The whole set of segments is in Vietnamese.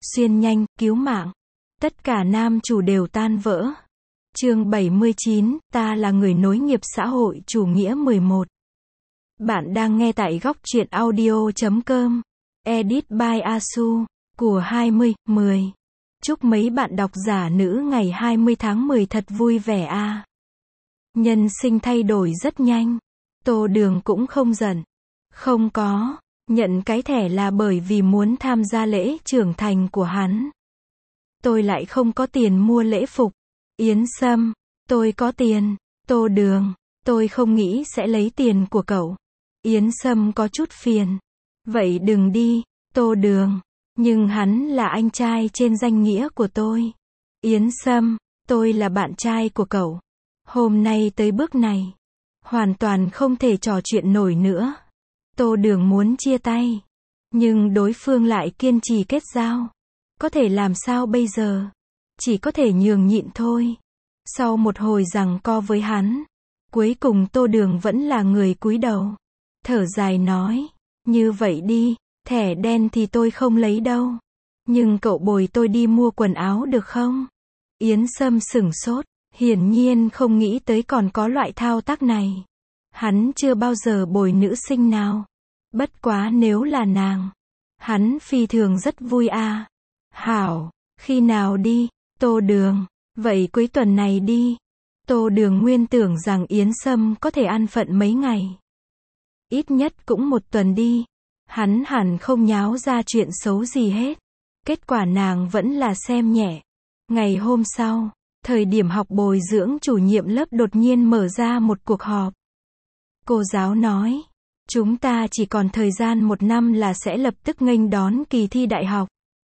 xuyên nhanh, cứu mạng. Tất cả nam chủ đều tan vỡ. Chương 79, ta là người nối nghiệp xã hội chủ nghĩa 11. Bạn đang nghe tại góc truyện audio.com. Edit by Asu. Của 20/10. Chúc mấy bạn độc giả nữ ngày 20 tháng 10 thật vui vẻ a. Nhân sinh thay đổi rất nhanh. Tô Đường cũng không giận. Không có. Nhận cái thẻ là bởi vì muốn tham gia lễ trưởng thành của hắn. Tôi lại không có tiền mua lễ phục. Yến Sâm, tôi có tiền. Tô Đường, tôi không nghĩ sẽ lấy tiền của cậu. Yến Sâm có chút phiền. Vậy đừng đi, Tô Đường. Nhưng hắn là anh trai trên danh nghĩa của tôi. Yến Sâm, tôi là bạn trai của cậu. Hôm nay tới bước này, hoàn toàn không thể trò chuyện nổi nữa. Tô Đường muốn chia tay, nhưng đối phương lại kiên trì kết giao. Có thể làm sao bây giờ? Chỉ có thể nhường nhịn thôi. Sau một hồi giằng co với hắn, cuối cùng Tô Đường vẫn là người cúi đầu. Thở dài nói, như vậy đi, thẻ đen thì tôi không lấy đâu. Nhưng cậu bồi tôi đi mua quần áo được không? Yến Sâm sửng sốt, hiển nhiên không nghĩ tới còn có loại thao tác này. Hắn chưa bao giờ bồi nữ sinh nào. Bất quá nếu là nàng, hắn phi thường rất vui a. Hảo, khi nào đi? Tô Đường, vậy cuối tuần này đi. Tô Đường nguyên tưởng rằng Yến Sâm có thể ăn phận mấy ngày. Ít nhất cũng một tuần đi. Hắn hẳn không nháo ra chuyện xấu gì hết. Kết quả nàng vẫn là xem nhẹ. Ngày hôm sau, thời điểm học bồi dưỡng chủ nhiệm lớp đột nhiên mở ra một cuộc họp. Cô giáo nói, chúng ta chỉ còn thời gian 1 năm là sẽ lập tức nghênh đón kỳ thi đại học.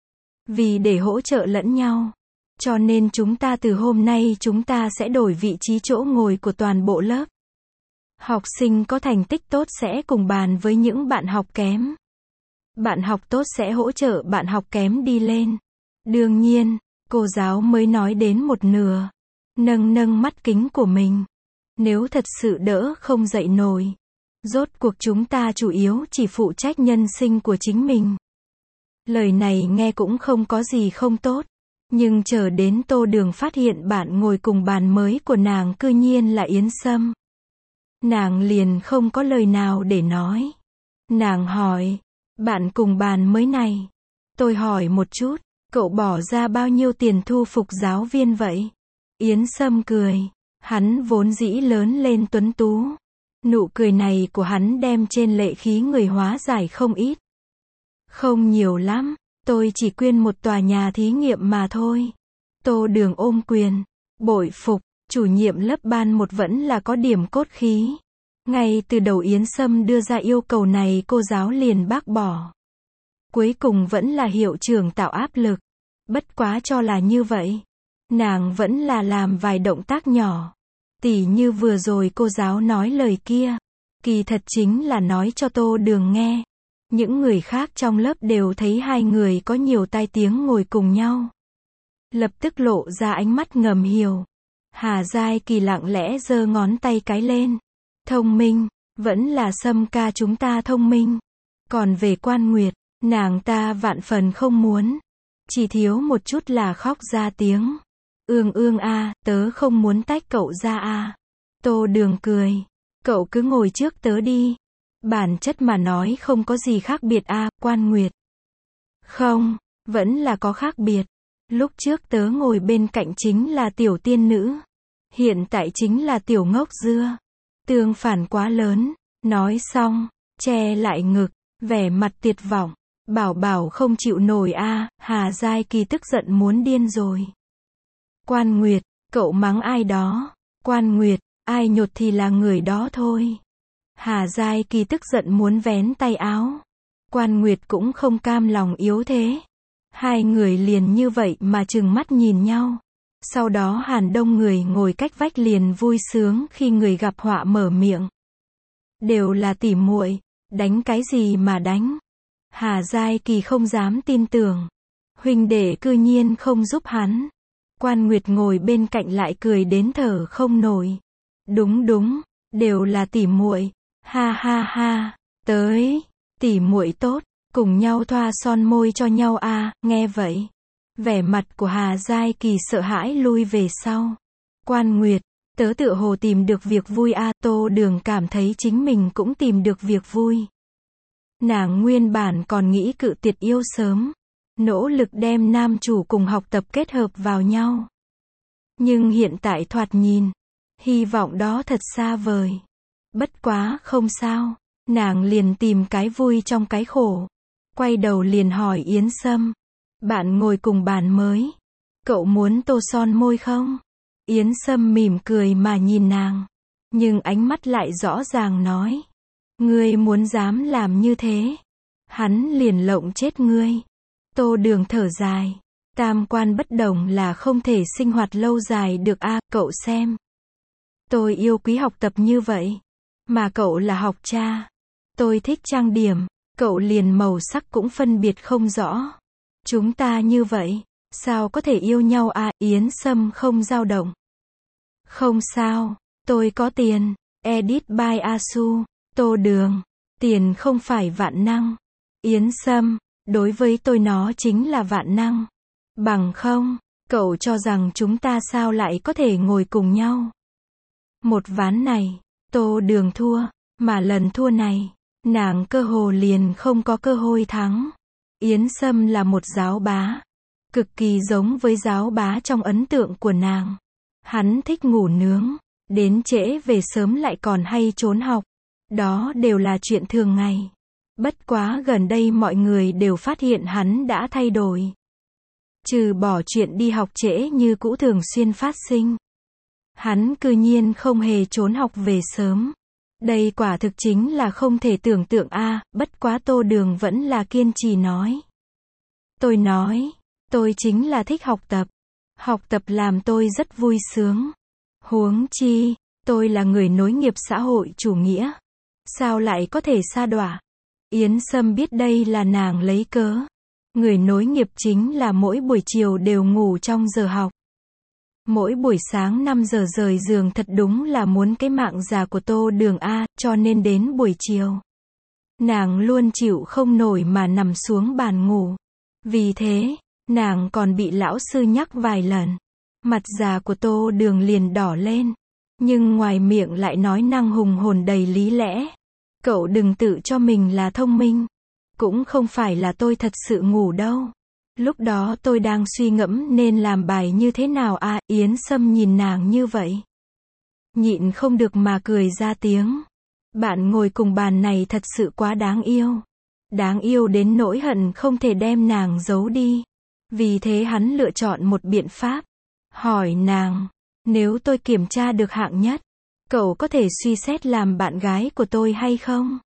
Vì để hỗ trợ lẫn nhau, cho nên chúng ta từ hôm nay chúng ta sẽ đổi vị trí chỗ ngồi của toàn bộ lớp. Học sinh có thành tích tốt sẽ cùng bàn với những bạn học kém. Bạn học tốt sẽ hỗ trợ bạn học kém đi lên. Đương nhiên, cô giáo mới nói đến một nửa. Nâng mắt kính của mình. Nếu thật sự đỡ không dậy nổi. Rốt cuộc chúng ta chủ yếu chỉ phụ trách nhân sinh của chính mình. Lời này nghe cũng không có gì không tốt. Nhưng chờ đến Tô Đường phát hiện bạn ngồi cùng bàn mới của nàng cư nhiên là Yến Sâm. Nàng liền không có lời nào để nói. Nàng hỏi, bạn cùng bàn mới này. Tôi hỏi một chút, cậu bỏ ra bao nhiêu tiền thu phục giáo viên vậy? Yến Sâm cười. Hắn vốn dĩ lớn lên tuấn tú. Nụ cười này của hắn đem trên lệ khí người hóa giải không ít. Không nhiều lắm, tôi chỉ quyên một tòa nhà thí nghiệm mà thôi. Tô Đường ôm quyền. Bội phục, chủ nhiệm lớp ban 1 vẫn là có điểm cốt khí. Ngay từ đầu Yến Sâm đưa ra yêu cầu này cô giáo liền bác bỏ. Cuối cùng vẫn là hiệu trưởng tạo áp lực. Bất quá cho là như vậy. Nàng vẫn là làm vài động tác nhỏ. Tỉ như vừa rồi cô giáo nói lời kia. Kỳ thật chính là nói cho Tô Đường nghe. Những người khác trong lớp đều thấy hai người có nhiều tai tiếng ngồi cùng nhau. Lập tức lộ ra ánh mắt ngầm hiểu. Hà Giai Kỳ lặng lẽ giơ ngón tay cái lên. Thông minh, vẫn là Sâm ca chúng ta thông minh. Còn về Quan Nguyệt, nàng ta vạn phần không muốn. Chỉ thiếu một chút là khóc ra tiếng. Ương a, tớ không muốn tách cậu ra a. Tô Đường cười. Cậu cứ ngồi trước tớ đi. Bản chất mà nói không có gì khác biệt a, Quan Nguyệt. Không, vẫn là có khác biệt. Lúc trước tớ ngồi bên cạnh chính là tiểu tiên nữ. Hiện tại chính là tiểu ngốc dưa. Tương phản quá lớn. Nói xong, che lại ngực, vẻ mặt tuyệt vọng. Bảo không chịu nổi a. Hà Giai Kỳ tức giận muốn điên rồi. Quan Nguyệt, cậu mắng ai đó? Quan Nguyệt, ai nhột thì là người đó thôi. Hà Giai Kỳ tức giận muốn vén tay áo. Quan Nguyệt cũng không cam lòng yếu thế. Hai người liền như vậy mà trừng mắt nhìn nhau. Sau đó Hàn Đông người ngồi cách vách liền vui sướng khi người gặp họa mở miệng. Đều là tỉ muội, đánh cái gì mà đánh? Hà Giai Kỳ không dám tin tưởng. Huynh đệ cư nhiên không giúp hắn. Quan Nguyệt ngồi bên cạnh lại cười đến thở không nổi. Đúng, đều là tỉ muội. Ha ha ha, tới, tỉ muội tốt, Cùng nhau thoa son môi cho nhau à, nghe vậy. Vẻ mặt của Hà Giai Kỳ sợ hãi lui về sau. Quan Nguyệt, tớ tựa hồ tìm được việc vui à, Tô Đường cảm thấy chính mình cũng tìm được việc vui. Nàng nguyên bản còn nghĩ cự tuyệt yêu sớm, nỗ lực đem nam chủ cùng học tập kết hợp vào nhau. Nhưng hiện tại thoạt nhìn, hy vọng đó thật xa vời. Bất quá không sao, nàng liền tìm cái vui trong cái khổ. Quay đầu liền hỏi Yến Sâm, bạn ngồi cùng bàn mới, cậu muốn tô son môi không? Yến Sâm mỉm cười mà nhìn nàng, nhưng ánh mắt lại rõ ràng nói, ngươi muốn dám làm như thế, hắn liền lộng chết ngươi. Tô Đường thở dài, tam quan bất đồng là không thể sinh hoạt lâu dài được a, cậu xem. Tôi yêu quý học tập như vậy, mà cậu là học cha. Tôi thích trang điểm, cậu liền màu sắc cũng phân biệt không rõ. Chúng ta như vậy, sao có thể yêu nhau à? Yến Sâm không dao động. Không sao, tôi có tiền. Edit by Asu. Tô Đường, tiền không phải vạn năng. Yến Sâm, đối với tôi nó chính là vạn năng. Bằng không, cậu cho rằng chúng ta sao lại có thể ngồi cùng nhau? Một ván này, Tô Đường thua, mà lần thua này, nàng cơ hồ liền không có cơ hội thắng. Yến Sâm là một giáo bá, cực kỳ giống với giáo bá trong ấn tượng của nàng. Hắn thích ngủ nướng, đến trễ về sớm lại còn hay trốn học. Đó đều là chuyện thường ngày. Bất quá gần đây mọi người đều phát hiện hắn đã thay đổi. Trừ bỏ chuyện đi học trễ như cũ thường xuyên phát sinh, hắn cư nhiên không hề trốn học về sớm. Đây quả thực chính là không thể tưởng tượng a, bất quá Tô Đường vẫn là kiên trì nói. Tôi chính là thích học tập. Học tập làm tôi rất vui sướng. Huống chi, tôi là người nối nghiệp xã hội chủ nghĩa. Sao lại có thể sa đọa? Yến Sâm biết đây là nàng lấy cớ. Người nối nghiệp chính là mỗi buổi chiều đều ngủ trong giờ học. Mỗi buổi sáng 5 giờ rời giường thật đúng là muốn cái mạng già của Tô Đường a, cho nên đến buổi chiều, nàng luôn chịu không nổi mà nằm xuống bàn ngủ. Vì thế, nàng còn bị lão sư nhắc vài lần. Mặt già của Tô Đường liền đỏ lên, nhưng ngoài miệng lại nói năng hùng hồn đầy lý lẽ. Cậu đừng tự cho mình là thông minh. Cũng không phải là tôi thật sự ngủ đâu. Lúc đó tôi đang suy ngẫm nên làm bài như thế nào à, Yến Sâm nhìn nàng như vậy. Nhịn không được mà cười ra tiếng. Bạn ngồi cùng bàn này thật sự quá đáng yêu. Đáng yêu đến nỗi hận không thể đem nàng giấu đi. Vì thế hắn lựa chọn một biện pháp. Hỏi nàng, nếu tôi kiểm tra được hạng nhất, cậu có thể suy xét làm bạn gái của tôi hay không?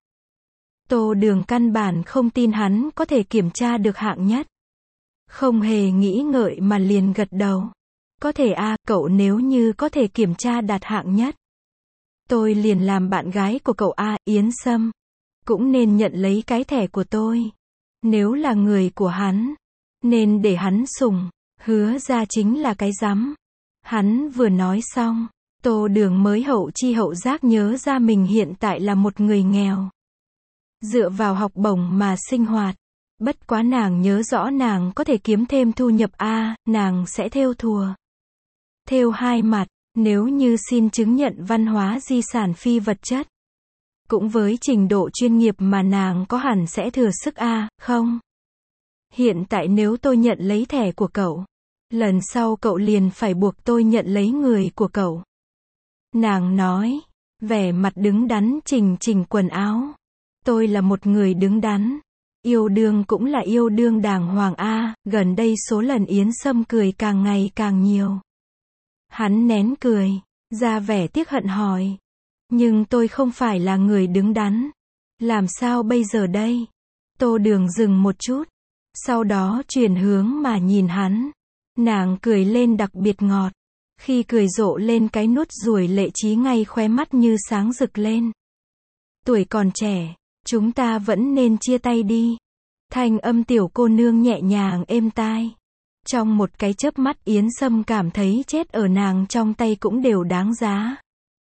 Tô Đường căn bản không tin hắn có thể kiểm tra được hạng nhất. Không hề nghĩ ngợi mà liền gật đầu. Có thể a, cậu nếu như có thể kiểm tra đạt hạng nhất, tôi liền làm bạn gái của cậu a. Yến Sâm cũng nên nhận lấy cái thẻ của tôi. Nếu là người của hắn, nên để hắn sủng, hứa ra chính là cái rắm. Hắn vừa nói xong, Tô Đường mới hậu chi hậu giác nhớ ra mình hiện tại là một người nghèo. Dựa vào học bổng mà sinh hoạt. Bất quá nàng nhớ rõ nàng có thể kiếm thêm thu nhập a, nàng sẽ thêu thùa. Thêu hai mặt, nếu như xin chứng nhận văn hóa di sản phi vật chất. Cũng với trình độ chuyên nghiệp mà nàng có hẳn sẽ thừa sức a, không? Hiện tại nếu tôi nhận lấy thẻ của cậu, lần sau cậu liền phải buộc tôi nhận lấy người của cậu. Nàng nói, vẻ mặt đứng đắn chỉnh quần áo. Tôi là một người đứng đắn. Yêu đương cũng là yêu đương đàng hoàng a. Gần đây số lần Yến Sâm cười càng ngày càng nhiều. Hắn nén cười, ra vẻ tiếc hận hỏi. Nhưng tôi không phải là người đứng đắn. Làm sao bây giờ đây? Tô Đường dừng một chút, sau đó chuyển hướng mà nhìn hắn. Nàng cười lên đặc biệt ngọt. Khi cười rộ lên cái nốt ruồi lệ trí ngay khóe mắt như sáng rực lên. Tuổi còn trẻ, chúng ta vẫn nên chia tay đi. Thanh âm tiểu cô nương nhẹ nhàng êm tai. Trong một cái chớp mắt Yến Sâm cảm thấy chết ở nàng trong tay cũng đều đáng giá.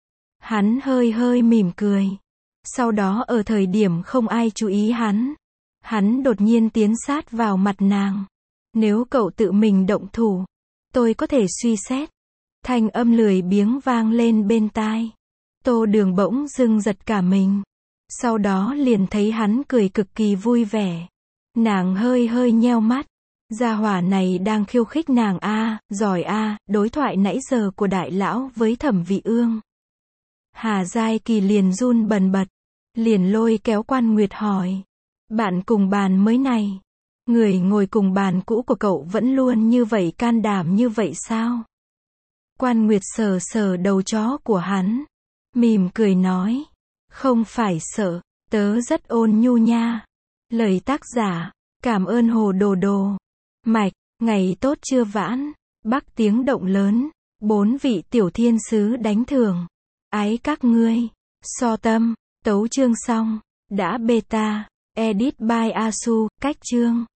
Hắn hơi mỉm cười. Sau đó ở thời điểm không ai chú ý hắn, Hắn đột nhiên tiến sát vào mặt nàng. Nếu cậu tự mình động thủ, tôi có thể suy xét. Thanh âm lười biếng vang lên bên tai. Tô Đường bỗng dưng giật cả mình. Sau đó liền thấy hắn cười cực kỳ vui vẻ. Nàng hơi hơi nheo mắt. Gia hỏa này đang khiêu khích nàng a, giỏi a, đối thoại nãy giờ của đại lão với Thẩm Vị Ương. Hà Giai Kỳ liền run bần bật, liền lôi kéo Quan Nguyệt hỏi. Bạn cùng bàn mới này, người ngồi cùng bàn cũ của cậu vẫn luôn như vậy can đảm như vậy sao? Quan Nguyệt sờ sờ đầu chó của hắn, mỉm cười nói. Không phải sợ, tớ rất ôn nhu nha. Lời tác giả, cảm ơn Hồ Đồ Đồ. Mạch, ngày tốt chưa Vãn, Bắc tiếng động lớn, 4 vị tiểu thiên sứ đánh thưởng. Ái các ngươi. So tâm, tấu chương xong, đã beta, edit by Asu, cách chương.